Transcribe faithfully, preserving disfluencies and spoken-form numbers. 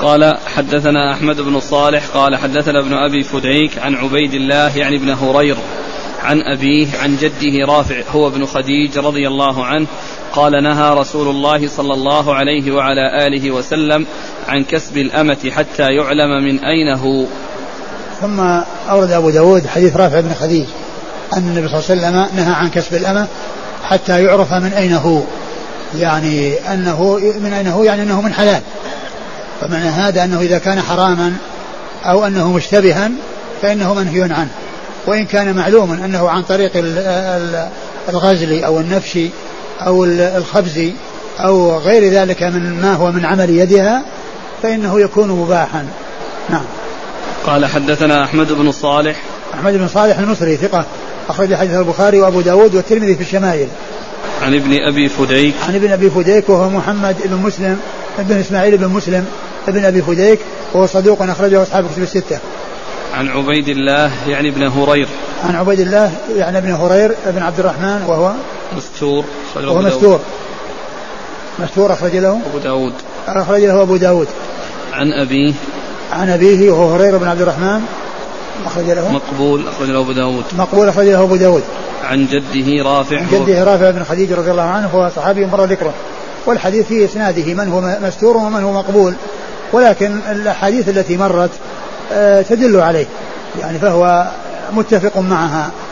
قال حدثنا أحمد بن الصالح قال حدثنا ابن أبي فديك عن عبيد الله يعني ابن هرير عن أبيه عن جده رافع هو ابن خديج رضي الله عنه قال نهى رسول الله صلى الله عليه وعلى آله وسلم عن كسب الأمة حتى يعلم من أين هو. ثم أورد أبو داود حديث رافع بن خديج أن النبي صلى الله عليه وسلم نهى عن كسب الأمة حتى يعرف من أين هو، يعني أنه من أين هو يعني أنه من حلال. فمعنى هذا أنه إذا كان حراما أو أنه مشتبها فإنه منهي عنه، وإن كان معلوما أنه عن طريق الغزل أو النفش أو الخبز أو غير ذلك من ما هو من عمل يدها فإنه يكون مباحا. نعم. قال حدثنا أحمد بن الصالح أحمد بن صالح المصري ثقة أخرج حديث البخاري وأبو داود والترمذي في الشمائل. عن ابن أبي فديك عن ابن أبي فديك وهو محمد بن مسلم ابن إسماعيل بن مسلم ابن أبي فديك وهو صدوق أخرجه أصحاب الكتب الستة. عن عبيد الله يعني ابن هرير عن عبيد الله يعني ابن هرير ابن عبد الرحمن وهو مستور وهو مستور مستور أخرج له أبو داود أخرج له أبو داود. عن أبيه عن أبيه وهو هرير بن عبد الرحمن أخرج له مقبول أخرج له أبو داود مقبول أخرج له أبو داود. عن جده رافع عن جده رافع بن خديج رضي الله عنه هو صحابي مر ذكره، والحديث في إسناده من هو مستور ومن هو مقبول، ولكن الأحاديث التي مرت تدل عليه يعني فهو متفق معها.